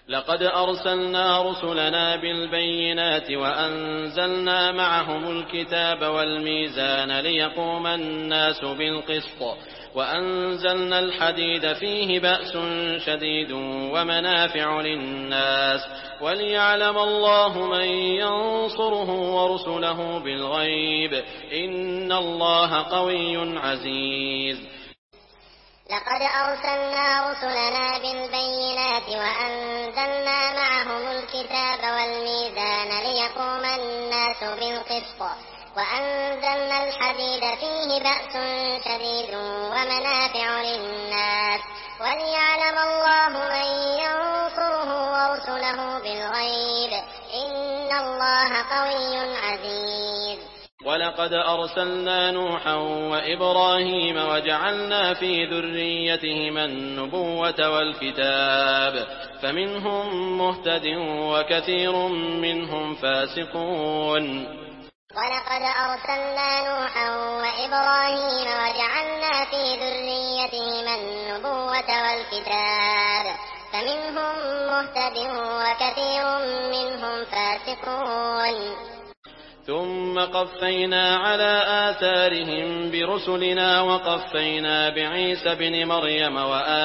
لقد أرسلنا رسلنا بالبينات وأنزلنا معهم الكتاب والميزان ليقوم الناس بالقسط وأنزلنا الحديد فيه بأس شديد ومنافع للناس وليعلم الله من ينصره ورسله بالغيب إن الله قوي عزيز. لقد أرسلنا رسلنا بالبينات وأنزلنا معهم الكتاب والميزان ليقوم الناس بالقسط وأنزلنا الحديد فيه بأس شديد ومنافع للناس وليعلم الله من ينصره ورسله بالغيب إن الله قوي عزيز. ولقد أرسلنا نوحا وإبراهيم وجعلنا في ذريتهما النبوة والكتاب فمنهم مهتد وكثير منهم فاسقون. ولقد أرسلنا نوحا وإبراهيم وجعلنا في ذريتهما النبوة والكتاب فمنهم مهتد وكثير منهم فاسقون. ثم قفينا على آثارهم برسلنا وقفينا بعيسى ابن مريم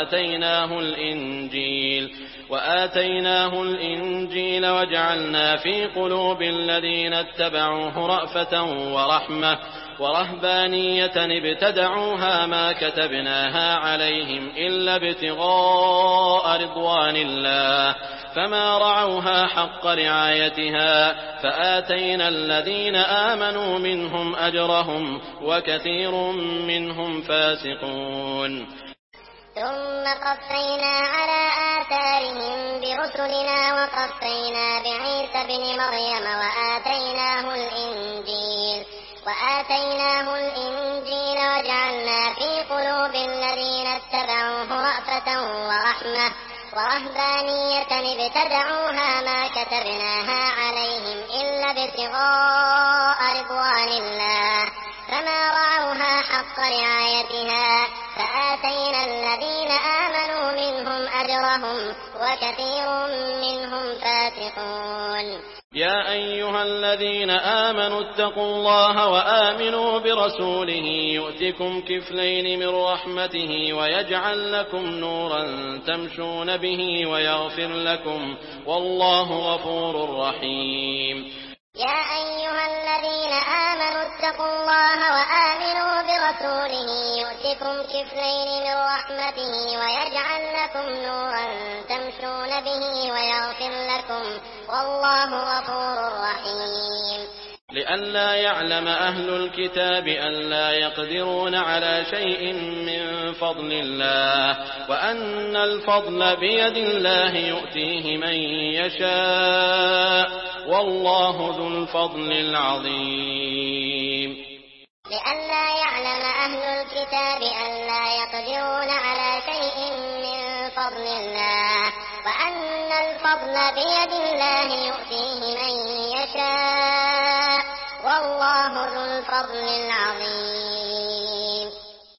وآتيناه الإنجيل وجعلنا في قلوب الذين اتبعوه رأفة ورحمة ورهبانية ابتدعوها ما كتبناها عليهم إلا ابتغاء رضوان الله فما رعوها حق رعايتها فآتينا الذين آمنوا منهم أجرهم وكثير منهم فاسقون. ثم قفينا على آثارهم برسلنا وقفينا بعيسى بن مريم وآتيناه الإنجيل وجعلنا في قلوب الذين اتبعوه رأفة ورحمة ورهبانية ابتدعوها ما كتبناها عليهم إلا ابتغاء رضوان الله فما رعوها حق رعايتها فآتينا الذين آمنوا منهم أجرهم وكثير منهم فاسقون. يا أيها الذين آمنوا اتقوا الله وآمنوا برسوله يؤتكم كفلين من رحمته ويجعل لكم نورا تمشون به ويغفر لكم والله غفور رحيم. يا أيها الذين آمنوا اتقوا الله وآمنوا برسوله يؤتكم كفلين من رحمته ويجعل لكم نورا تمشون به ويغفر لكم والله غفور رحيم. لئلا يعلم أهل الكتاب ألا يقدرون على شيء من فضل الله وأن الفضل بيد الله يؤتيه من يشاء والله ذو الفضل العظيم. لئلا يعلم أهل الكتاب ألا يقدرون على شيء من فضل الله وأن الفضل بيد الله يؤتيه من يشاء والله ذو الفضل العظيم.